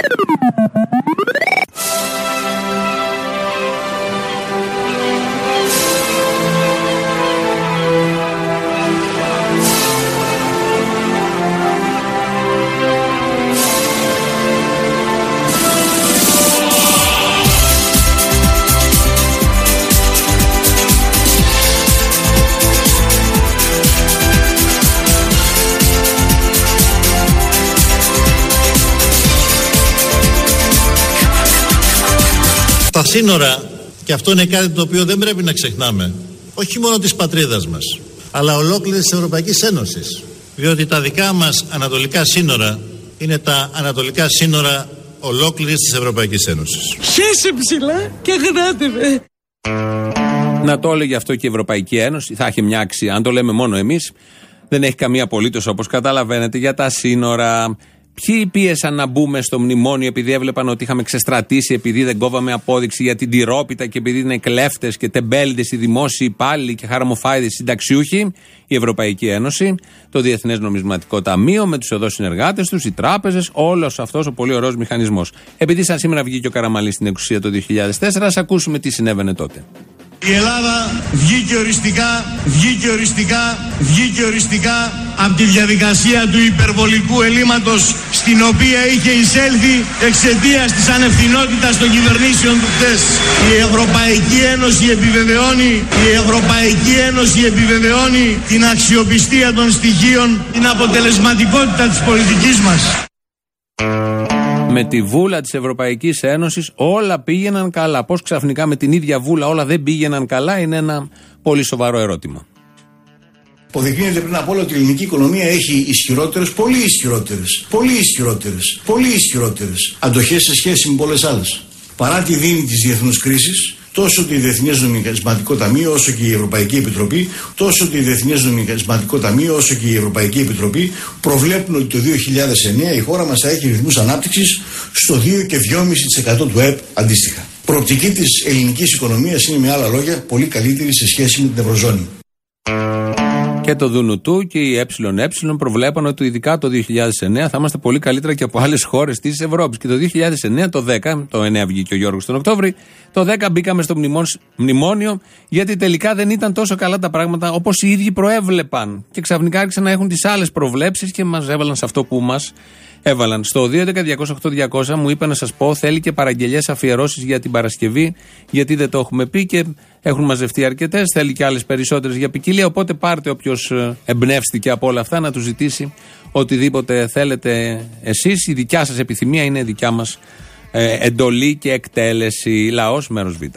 Τα σύνορα, και αυτό είναι κάτι το οποίο δεν πρέπει να ξεχνάμε, όχι μόνο της πατρίδας μας, αλλά ολόκληρης της Ευρωπαϊκής Ένωσης. Διότι τα δικά μας ανατολικά σύνορα είναι τα ανατολικά σύνορα ολόκληρης της Ευρωπαϊκής Ένωσης. Χέσε ψηλά και γράτε με. Να το έλεγε αυτό και η Ευρωπαϊκή Ένωση, θα έχει μια αξία. Αν το λέμε μόνο εμείς, δεν έχει καμία απολύτως, όπως καταλαβαίνετε, για τα σύνορα. Ποιοι πίεσαν να μπούμε στο μνημόνιο επειδή έβλεπαν ότι είχαμε ξεστρατήσει, επειδή δεν κόβαμε απόδειξη για την τυρόπιτα και επειδή είναι κλέφτες και τεμπέληδες οι δημόσιοι υπάλληλοι και χαραμοφάιδες συνταξιούχοι? Η Ευρωπαϊκή Ένωση, το Διεθνές Νομισματικό Ταμείο με τους εδώ συνεργάτες τους, οι τράπεζες, όλος αυτός ο πολύ ωραίος μηχανισμός. Επειδή σαν σήμερα βγήκε ο Καραμανλής στην εξουσία το δύο χιλιάδες τέσσερα, ας ακούσουμε τι συνέβαινε τότε. Η Ελλάδα βγήκε οριστικά, βγήκε οριστικά, βγήκε οριστικά από τη διαδικασία του υπερβολικού ελλείμματος στην οποία είχε εισέλθει εξαιτίας της ανευθυνότητας των κυβερνήσεων του χθες. Η Ευρωπαϊκή Ένωση επιβεβαιώνει, η Ευρωπαϊκή Ένωση επιβεβαιώνει την αξιοπιστία των στοιχείων, την αποτελεσματικότητα της πολιτικής μας. Με τη βούλα της Ευρωπαϊκής Ένωσης όλα πήγαιναν καλά. Πώς ξαφνικά με την ίδια βούλα όλα δεν πήγαιναν καλά, είναι ένα πολύ σοβαρό ερώτημα. Αποδεικνύεται πριν από όλα ότι η ελληνική οικονομία έχει ισχυρότερες, πολύ ισχυρότερες, πολύ ισχυρότερες, πολύ ισχυρότερες αντοχές σε σχέση με πολλές άλλες. Παρά τη δίνη της διεθνούς κρίσης, τόσο το Διεθνές Νομισματικό Ταμείο όσο και η Ευρωπαϊκή Επιτροπή, τόσο το Διεθνές Νομισματικό Ταμείο όσο και η Ευρωπαϊκή Επιτροπή προβλέπουν ότι το δύο χιλιάδες εννέα η χώρα μας θα έχει ρυθμούς ανάπτυξης στο δύο και δυόμισι τοις εκατό του ΕΠ αντίστοιχα. Προοπτική της ελληνικής οικονομίας είναι με άλλα λόγια πολύ καλύτερη σε σχέση με την Ευρωζώνη. Και το Δουνουτού και η ΕΕ προβλέπαν ότι ειδικά το δύο χιλιάδες εννέα θα είμαστε πολύ καλύτερα και από άλλες χώρες της Ευρώπης. Και το δύο χιλιάδες εννέα, το δέκα, το εννέα βγήκε ο Γιώργος τον Οκτώβρη, το δέκα μπήκαμε στο μνημόνιο, γιατί τελικά δεν ήταν τόσο καλά τα πράγματα όπως οι ίδιοι προέβλεπαν. Και ξαφνικά άρχισαν να έχουν τις άλλες προβλέψεις και μας έβαλαν σε αυτό που μας έβαλαν. Στο δύο έντεκα διακόσια οκτώ διακόσια μου είπε να σας πω, θέλει και παραγγελιές αφιερώσεις για την Παρασκευή, γιατί δεν το έχουμε πει και έχουν μαζευτεί αρκετές. Θέλει και άλλες περισσότερες για ποικιλία. Οπότε πάρτε όποιος εμπνεύστηκε από όλα αυτά να του ζητήσει οτιδήποτε θέλετε εσείς. Η δικιά σας επιθυμία είναι δικιά μας ε, εντολή και εκτέλεση. Λαός, μέρος Β.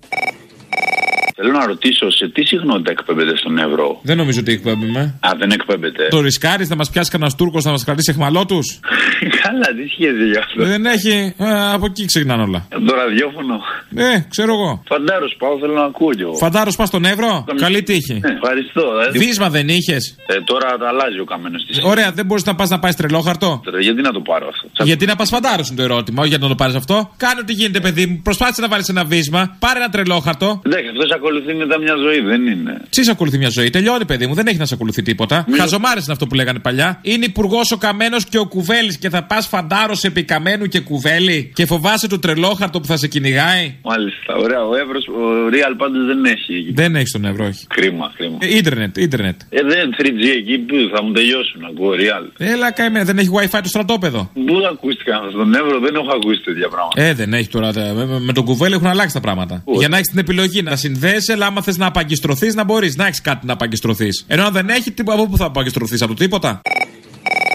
Θέλω να ρωτήσω σε τι συχνότητα εκπέμπεται στον Ευρώ. Δεν νομίζω ότι εκπέμπουμε. Α, δεν εκπέμπεται. Το ρισκάρεις να μας πιάσει κανένα Τούρκο να μας κρατήσει εχμαλώτους? Καλά, τι σχέση γι' αυτό. Δεν έχει. Ε, από εκεί ξεκινάνε όλα. Το ραδιόφωνο. Ε, ξέρω εγώ. Φαντάρος πάω, θέλω να ακούω κι εγώ. Φαντάρος πας στον Εύρο. Το... Καλή τύχη. Ε, ευχαριστώ. Ε. Βίσμα δεν είχες. Ε, τώρα τα αλλάζει ο καμένος της. Ωραία, δεν μπορείς να πας να πάρεις τρελόχαρτο. Γιατί να το πάρω αυτό. Γιατί να πας φαντάρος είναι το ερώτημα, όχι γιατί να το πάρεις αυτό. Κάνε ό,τι γίνεται, παιδί μου. Προσπάθησε να βάλεις ένα βίσμα. Πάρε ένα τρελόχαρτο. Εντάξει, αυτό ακολουθεί μετά μια ζωή, δεν είναι. Τι σε ακολουθεί μια ζωή, τελειώνει, παιδί μου, δεν έχει να σε ακολουθεί τίποτα. Μη... Χαζομάρες είναι αυτό που λέγανε παλιά. Είναι υπουργός ο Καμένος και ο Κουβέλης και θα πας φαντάρος επί Καμένου και Κουβέλη και φοβάσαι το τρελόχαρτο που θα σε κυνηγάει. Μάλιστα, ωραία. Ο Εύρος, ο Real πάντως δεν έχει. Δεν έχει τον Εύρο, όχι. Κρίμα, κρίμα. Ε, ίντερνετ, ίντερνετ. Ε, δεν θρι τζι εκεί που θα μου τελειώσουν, ακούω Real. Έλα, καημένα, δεν έχει Wi-Fi το στρατόπεδο. Πού ακούστηκαν στον Εύρο, δεν έχω ακούσει τέτοια πράγματα. Ε, δεν έχει τώρα. Με, με τον Κουβέλη έχουν αλλάξει τα πράγματα. Πώς? Για να έχει την επιλογή να συνδέεσαι, αλλά άμα θε να απαγκιστρωθεί, να μπορεί να έχει κάτι να απαγκιστρωθεί. Ενώ αν δεν έχει, από πού θα απαγκιστρωθεί, από το τίποτα. Σε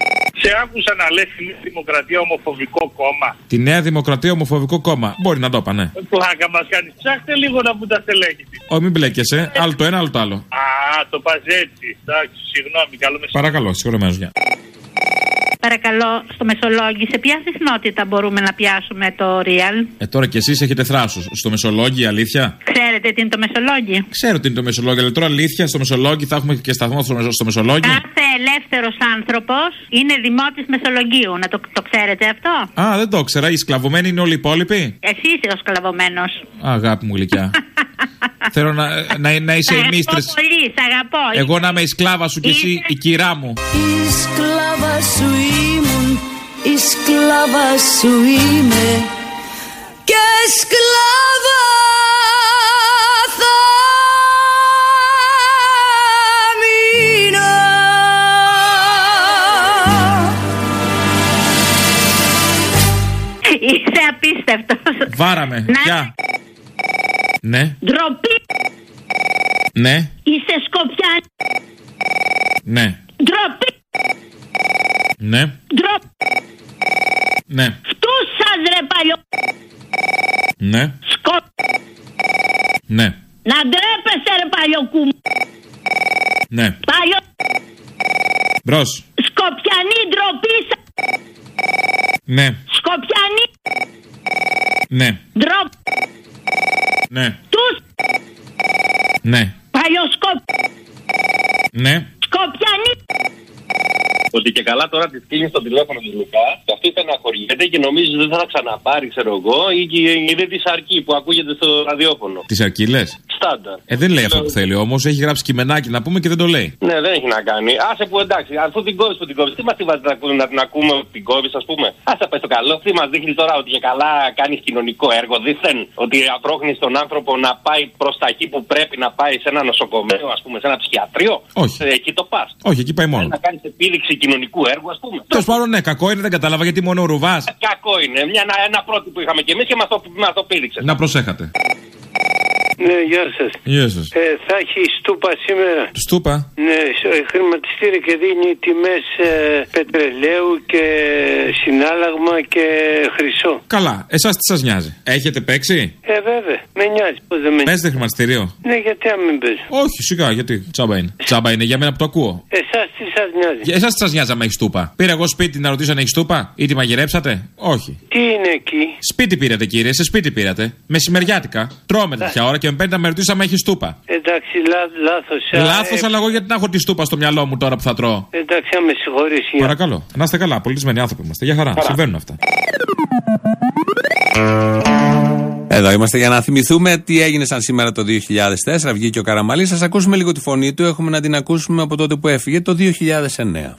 Σε άκουσα να λες τη Νέα Δημοκρατία ομοφοβικό κόμμα. Τη Νέα Δημοκρατία ομοφοβικό κόμμα. Μπορεί να το είπα, ναι. Πλάκα μας κάνεις. Ψάχτε λίγο να μου τα στελέχη. Όχι, μην μπλέκεσαι. Άλλο το ένα, άλλο το άλλο. Α, το πας έτσι. Εντάξει, συγγνώμη, καλό μεσημέρι. Παρακαλώ, συγχωρεμένος, γεια. Παρακαλώ, στο Μεσολόγγι, σε ποια συχνότητα μπορούμε να πιάσουμε το Real? Ε, τώρα κι εσείς έχετε θράσος. Στο Μεσολόγγι, αλήθεια. Ξέρετε τι είναι το Μεσολόγγι? Ξέρω τι είναι το Μεσολόγγι, αλλά τώρα αλήθεια στο Μεσολόγγι θα έχουμε και σταθμό στο Μεσολόγγι. Κάθε ελεύθερος άνθρωπος είναι δημότης Μεσολογγίου. Να το, το ξέρετε αυτό? Α, δεν το ήξερα. Οι σκλαβωμένοι είναι όλοι οι υπόλοιποι. Εσύ είσαι ο σκλαβωμένος. Αγάπη μου γλυκιά. Θέλω να, να, να είσαι η μίστρες. Σ' πολύ, σ' αγαπώ. Εγώ να είμαι η σκλάβα σου και είσαι... εσύ η κυρά μου. Η σκλάβα σου ήμουν, η σκλάβα σου είμαι και σκλάβα θα μείνω. Είσαι απίστευτος. Βάραμε. Γεια. Ναι. Ντροπή. Ναι. Είσαι Σκοπιάνη. Ναι. Ντροπή. Ναι. Ντροπή. Ναι. Φτούσας ρε παλιό. Ναι. Σκο... Ναι. Να ντρέπεσαι ρε παλιοκούμ. Ναι. Παλιό. Μπρος. Σκοπιανή ντροπή. Ναι. Σκοπιανή. Ναι. Ντροπή. Ναι. Τους. Ναι. Παλιοσκοπ. Ναι. Σκοπιανή. Ότι και καλά τώρα τη κλείνει στο τηλέφωνο του Λουκά και αυτή στεναχωριέται και νομίζει ότι δεν θα ξαναπάρει, ξέρω εγώ, ή είδε τη σαρκή που ακούγεται στο ραδιόφωνο. Τη σαρκή λες? Στάνταρ. Ε, δεν λέει αυτό που θέλει όμως. Έχει γράψει κειμενάκι να πούμε και δεν το λέει. Ναι, δεν έχει να κάνει. Άσε που εντάξει, αφού την κόβει που την κόβει, τι μα τη βάζει να την ακούμε ότι την κόβει, α πούμε. Άσε πε το καλό. Τι μα δείχνει τώρα ότι και καλά κάνει κοινωνικό έργο, δίθεν. Ότι απρόχνει τον άνθρωπο να πάει προ τα εκεί που πρέπει να πάει, σε ένα νοσοκομείο, α πούμε, σε ένα ψυχιατρίο. Όχι. Ε, εκεί το πα. Όχι, εκεί πάει μόνο. Να κάνει επίδειξη κοινωνικού έργου, α πούμε. Τέλος πάντων, ναι, κακό είναι, δεν κατάλαβα γιατί μόνο ο Ρουβάς. Κακό είναι. Μια, ένα, ένα πρώτο που είχαμε κι εμεί και μα το, μας το πήδηξε. Να προσέχατε. Ναι, γεια σας. Γεια σας. Ε, θα έχει στούπα σήμερα. Στούπα. Ναι, χρηματιστήρι και δίνει τιμές ε, πετρελαίου και συνάλλαγμα και χρυσό. Καλά, εσάς τι σας νοιάζει? Έχετε παίξει? Ε, βέβαια, με νοιάζει. Πώς δεν με νοιάζει. Παίζετε χρηματιστήριο? Ναι, γιατί αν μην παίζω? Όχι, σιγά, γιατί. Τσάμπα είναι. Τσάμπα είναι για μένα που το ακούω. Εσάς τι σας νοιάζει? Εσάς τι σας νοιάζει άμα έχει στούπα? Πήρα εγώ σπίτι να ρωτήσω αν έχει στούπα ή τη μαγειρέψατε? Όχι. Τι είναι εκεί? Σπίτι πήρατε, κύριε, σε σπίτι πήρατε. Μεσημεριάτικα. Τρώμε τέτοια ώρα και με παίρνει να με ρωτήσω αν έχει στούπα. Εντάξει, λά, λάθος. Λάθος, ε... αλλά εγώ γιατί να έχω τη στούπα στο μυαλό μου τώρα που θα τρώω. Εντάξει, αν με συγχωρήσει. Παρακαλώ. Να είστε καλά. Πολιτισμένοι άνθρωποι είμαστε. Για χαρά. Παρά. Συμβαίνουν αυτά. Εδώ είμαστε για να θυμηθούμε τι έγινε σαν σήμερα το δύο χιλιάδες τέσσερα. Βγήκε ο Καραμαλής. Σας ακούσουμε λίγο τη φωνή του. Έχουμε να την ακούσουμε από τότε που έφυγε το δύο χιλιάδες εννέα.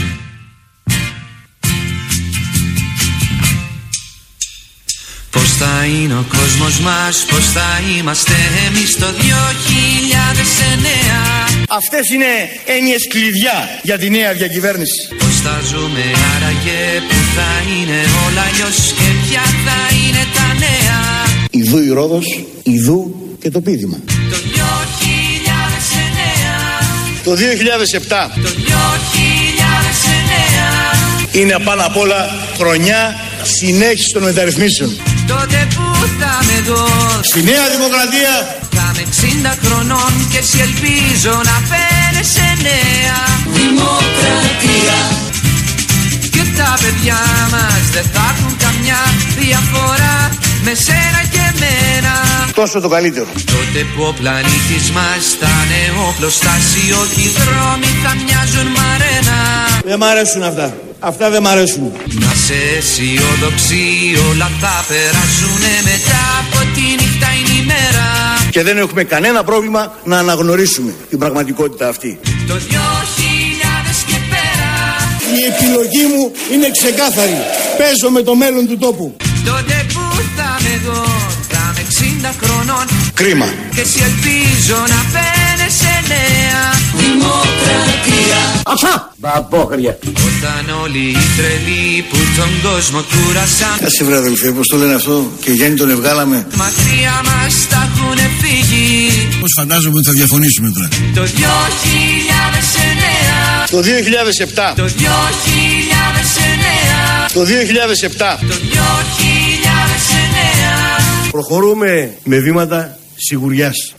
Πώς θα είναι ο κόσμος μας, πώς θα είμαστε εμείς το δύο χιλιάδες εννέα. Αυτές είναι έννοιες κλειδιά για τη νέα διακυβέρνηση. Πώς θα ζούμε άραγε, που θα είναι όλα αλλιώς και ποια θα είναι τα νέα. Ιδού η Ρόδος, ιδού και το πείδημα. Το δύο χιλιάδες εννέα. Το δύο χιλιάδες επτά. Το δύο χιλιάδες εννέα. Είναι πάνω απ' όλα χρονιά συνέχιση των μεταρρυθμίσεων. Τότε που θα με δω στη Νέα Δημοκρατία θα είμαι εξήντα χρονών και εσύ ελπίζω να φαίνεσαι νέα Δημοκρατία. Και τα παιδιά μας δεν θα έχουν καμιά διαφορά με σένα και μένα. Τόσο το καλύτερο. Τότε που ο πλανήτης μας θα είναι οπλοστάσιο και οι δρόμοι θα μοιάζουν μαρένα. Δεν μ' αρέσουν αυτά. Αυτά δεν μ' αρέσουν. Να σε αισιοδοξεί, όλα θα περάσουνε μετά από τη νύχτα είναι η μέρα. Και δεν έχουμε κανένα πρόβλημα να αναγνωρίσουμε την πραγματικότητα αυτή. Το δύο χιλιάδες και πέρα. Η επιλογή μου είναι ξεκάθαρη. Παίζω με το μέλλον του τόπου. Τότε που θα με δω, θα είμαι εξήντα χρονών. Κρίμα. Και εσύ ελπίζω να φαίνεσαι νέα Δημοκρατία. Αφά! Μπαμπόχρια. Όταν όλοι οι τρελοί που τον κόσμο κούρασαν. Κάτσε βρε αδελφέ, πώς το λένε αυτό και Γιάννη τον ευγάλαμε. Μακριά μας τα έχουνε φύγει. Πώς φαντάζομαι ότι θα διαφωνήσουμε τώρα. Το δύο χιλιάδες εννέα. Το δύο χιλιάδες επτά. Το δύο χιλιάδες εννέα. Το δύο χιλιάδες επτά. Το δύο χιλιάδες εννέα. Προχωρούμε με βήματα σιγουριάς.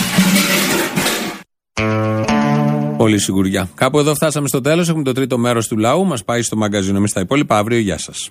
Πολύ σιγουριά. Κάπου εδώ φτάσαμε στο τέλος. Έχουμε το τρίτο μέρος του λαού. Μας πάει στο μαγκαζίνο. Εμείς τα υπόλοιπα αύριο. Γεια σας.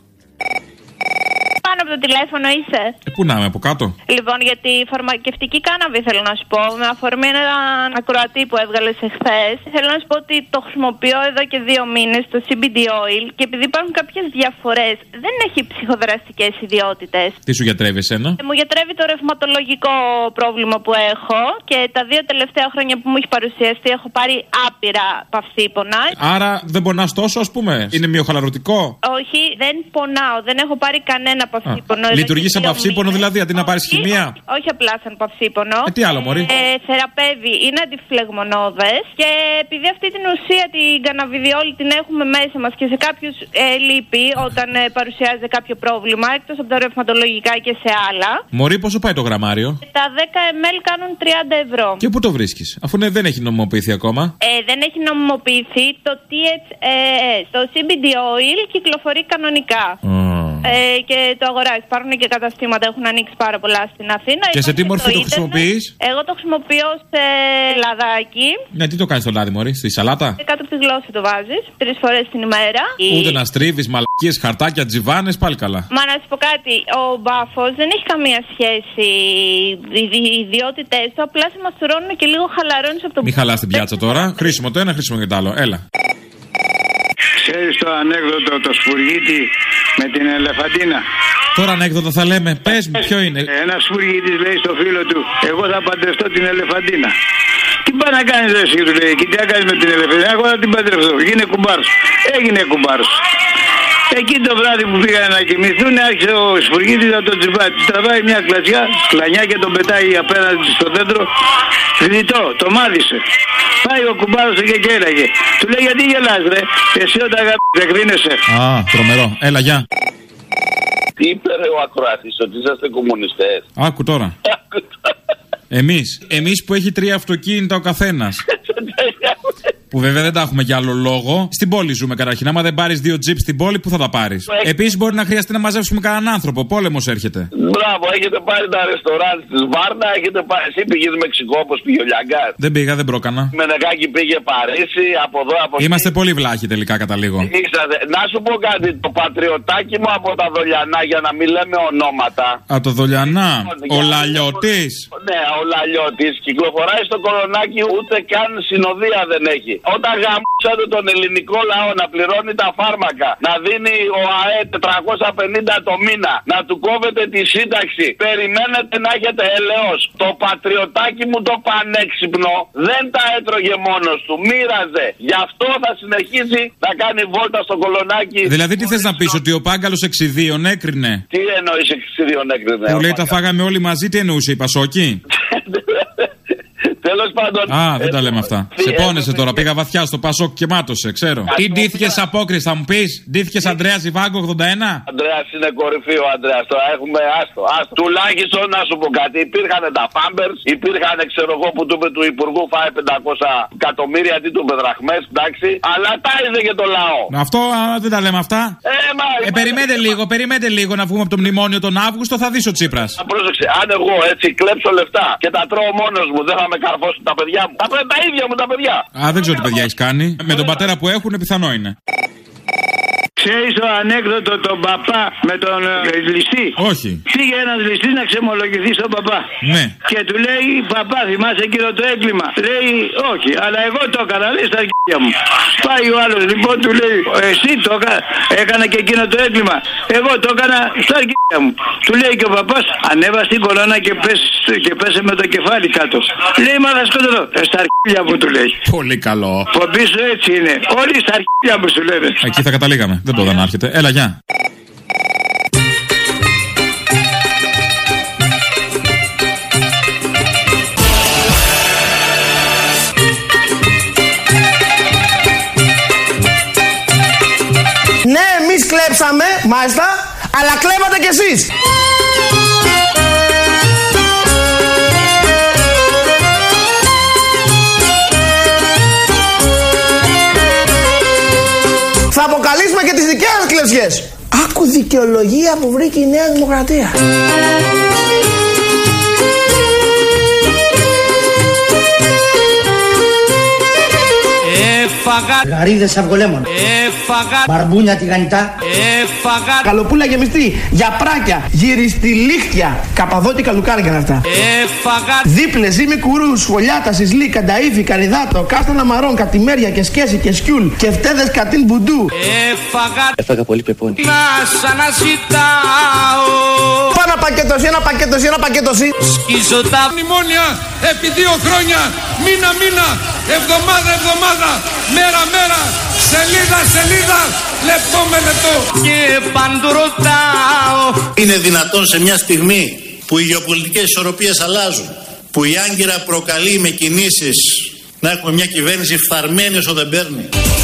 Πάνω από το τηλέφωνο είσαι. Ε, πού να είμαι, από κάτω. Λοιπόν, για τη φαρμακευτική κάναβη θέλω να σου πω. Με αφορμή έναν ακροατή που έβγαλε εχθές. Θέλω να σου πω ότι το χρησιμοποιώ εδώ και δύο μήνες, το σι μπι ντι oil, και επειδή υπάρχουν κάποιες διαφορές, δεν έχει ψυχοδραστικές ιδιότητες. Τι σου γιατρεύει εσένα? Ε, μου γιατρεύει το ρευματολογικό πρόβλημα που έχω και τα δύο τελευταία χρόνια που μου έχει παρουσιαστεί έχω πάρει άπειρα παυσίπονα. Άρα δεν πονάς τόσο, ας πούμε. Είναι μειοχαλαρωτικό. Όχι, δεν πονάω, δεν έχω πάρει κανένα παυσίπονο. Λειτουργεί σαν παυσίπονο δηλαδή, αντί να πάρεις χημεία. Όχι, όχι απλά σαν παυσίπονο. Ε, τι άλλο, μωρή. Ε, θεραπεύει, είναι αντιφλεγμονώδες και επειδή αυτή την ουσία την καναβιδιόλη την έχουμε μέσα μας και σε κάποιους ε, λείπει όταν ε, παρουσιάζεται κάποιο πρόβλημα, εκτός από τα ρευματολογικά και σε άλλα. Μωρή, πόσο πάει το γραμμάριο? Τα δέκα μιλιλίτρα κάνουν τριάντα ευρώ. Και πού το βρίσκεις, αφού ναι, δεν έχει νομιμοποιηθεί ακόμα? Ε, δεν έχει νομιμοποιηθεί το τι έιτς ες. Το σι μπι ντι oil κυκλοφορεί κανονικά. Mm. Ε, και το αγοράζει. Υπάρχουν και καταστήματα, έχουν ανοίξει πάρα πολλά στην Αθήνα. Και σε τι μορφή το, το χρησιμοποιείς? Εγώ το χρησιμοποιώ σε λαδάκι. Ναι, τι το κάνεις το λάδι, μωρή, στη σαλάτα? Και κάτω από τη γλώσσα το βάζεις τρεις φορές την ημέρα. Ούτε να στρίβεις μαλακίες, χαρτάκια, τζιβάνες, πάλι καλά. Μα να σου πω κάτι, ο μπάφος δεν έχει καμία σχέση. Οι ιδιότητες του απλά σε μαστουρώνουν και λίγο χαλαρώνεις από το. Μην χαλάς την πιάτσα τώρα. Χρήσιμο το ένα, χρήσιμο και το άλλο. Έλα. Ξέρεις το ανέκδοτο το σπουργίτη με την ελεφαντίνα? Τώρα ανέκδοτα θα λέμε. Πες μου, ποιο είναι? Ένας σπουργίτης λέει στο φίλο του: εγώ θα παντρευτώ την ελεφαντίνα. Τι πάει να κάνεις εσύ, του λέει, και τι θα κάνεις με την ελεφαντίνα? Εγώ θα την παντρευτώ. Γίνε κουμπάρος. Έγινε κουμπάρος. Εκεί το βράδυ που πήγανε να κοιμηθούν, άρχισε ο σπουργίτης να τον τσιμπάει. Του τραβάει μια κλατσιά, κλανιά και τον πετάει απέναντι στο δέντρο. Γνητό, το μάδισε. Πάει ο κουμπάρος του και κέραγε. Του λέει: γιατί γελάς, ρε? Εσύ όταν γαμπ***, δεν κρίνεσαι. Α, τρομερό. Έλα, γεια. Τι είπε ρε ο ακροατής, ότι είσαστε κομμουνιστές? Άκου τώρα. Εμείς, εμείς που έχει τρία αυτοκίνητα ο καθένας. Που βέβαια δεν τα έχουμε για άλλο λόγο. Στην πόλη ζούμε καταρχήν. Άμα δεν πάρεις δύο τζιπ στην πόλη, πού θα τα πάρεις? Επίσης μπορεί να χρειαστεί να μαζεύσουμε κανέναν άνθρωπο. Πόλεμος έρχεται. Μπράβο, έχετε πάρει τα ρεστοράν της Βάρνα, έχετε πάρει. Εσύ πήγες Μεξικό όπως πήγε ο Λιαγκάρ? Δεν πήγα, δεν πρόκανα. Μενεγάκη πήγε Παρίσι, από εδώ από εκεί. Είμαστε πολύ βλάχοι τελικά κατά λίγο. Είσατε. Να σου πω κάτι, το πατριωτάκι μου από τα Δολιανά, για να μην λέμε ονόματα. Από τα Δολιανά, ο Λαλιώτης. Ναι, ο Λαλιώτης κυκλοφοράει στο Κολονάκι, ούτε καν συνοδεία δεν έχει. Όταν γαμούσατε τον ελληνικό λαό να πληρώνει τα φάρμακα, να δίνει ο ΑΕ τετρακόσια πενήντα το μήνα, να του κόβετε τη σύνταξη, περιμένετε να έχετε έλεος. Το πατριωτάκι μου το πανέξυπνο δεν τα έτρωγε μόνος του, μοίραζε. Γι' αυτό θα συνεχίσει να κάνει βόλτα στο Κολονάκι. Δηλαδή τι θες να πεις, ότι ο Πάγκαλος εξιδίων έκρινε? Τι εννοείς εξιδίων έκρινε? Που λέει τα φάγαμε όλοι μαζί, τι εννοούσε η Πασόκη? Τέλος πάντων. Α, δεν τα λέμε αυτά. Σε πόνεσε τώρα, πήγα βαθιά στο Πασόκ και μάτωσε, ξέρω. Τι ντύθηκες απόκριση, θα μου πεις? Ντύθηκες Ανδρέας Ζιβάγκο ογδόντα ένα? Ανδρέας είναι κορυφή ο Ανδρέας. Τώρα έχουμε άστο, άστο. Τουλάχιστον να σου πω κάτι. Υπήρχαν τα Pampers, υπήρχαν, ξέρω εγώ, που του είπε του Υπουργού φάει πεντακόσια εκατομμύρια αντί του πεδραχμές, εντάξει. Αλλά τάιζε και το λαό. Αυτό α, δεν τα λέμε αυτά. Ε, μα, ε, περιμένετε λίγο, περιμένετε λίγο να βγούμε από το μνημόνιο τον Αύγουστο, θα δεις ο Τσίπρας. Πρόσεξε, αν εγώ έτσι κλέψω λεφτά και τα τρώω μόνος μου, δεν θα με καρφώσουν τα παιδιά μου. Θα πρέπει τα ίδια μου τα παιδιά. Α, δεν ξέρω τι παιδιά έχεις κάνει. Με τον πατέρα που έχουν, πιθανό είναι. Ξέρεις το ανέκδοτο τον παπά με τον ε, ληστή? Όχι. Πήγε ένας ληστής να ξεμολογηθεί στον παπά. Ναι. Και του λέει: παπά, θυμάσαι εκείνο το έγκλημα? Λέει: όχι, αλλά εγώ το έκανα, λέει, στα αρχίδια μου. Πάει ο άλλος λοιπόν, του λέει: εσύ το έκανα, έκανα και εκείνο το έγκλημα. Εγώ το έκανα στα αρχίδια μου. Του λέει και ο παπάς: ανέβα στην κολόνα και, πες, και πέσε με το κεφάλι κάτω. Λέει: μα θα σκοτωθώ. Ε, στα αρχίδια μου, του λέει. Πολύ καλό. Από πίσω έτσι είναι. Όλοι στα αρχίδια μου, σου λένε. Εκεί θα καταλήγαμε. Δεν το να έρχεται. Έλα, γεια. Ναι, εμείς κλέψαμε, μάλιστα, αλλά κλέβατε κι εσείς. θα αποκαλύψουμε και τις δικές σας κλεψιές. Άκου δικαιολογία που βρήκε η Νέα Δημοκρατία. Έφαγα γαρίδες αυγολέμων. Έφαγα μπαρμπούνια τηγανιτά. Έφαγα καλοπούλα γεμιστή, γιαπράκια, γυριστιλίχτια, καπαδότικα λουκάρια αυτά. Έφαγα δίπλες, ζύμη κουρού, σχολιάτα, σισλί, κανταΐφι, καριδάτο, κάστανα μαρών, κατημέρια και σκέση και σκιούλ και φτέδες κατίν μπουντού. Έφαγα Έφαγα πολύ πεπόνι. να σ' αναζητάω. Ένα πακέτος, ένα πακέτος, ένα πακέτος. Σκίζω τα μνημόνια επί δύο χρόνια, μήνα μήνα, εβδομάδα εβδομάδα, μέρα μέρα, σελίδα σελίδα, λεπτό με λεπτό. Και παντού ρωτάω. Είναι δυνατόν σε μια στιγμή που οι γεωπολιτικές ισορροπίες αλλάζουν, που η Άγκυρα προκαλεί με κινήσεις να έχουμε μια κυβέρνηση φθαρμένη όσο δεν παίρνει.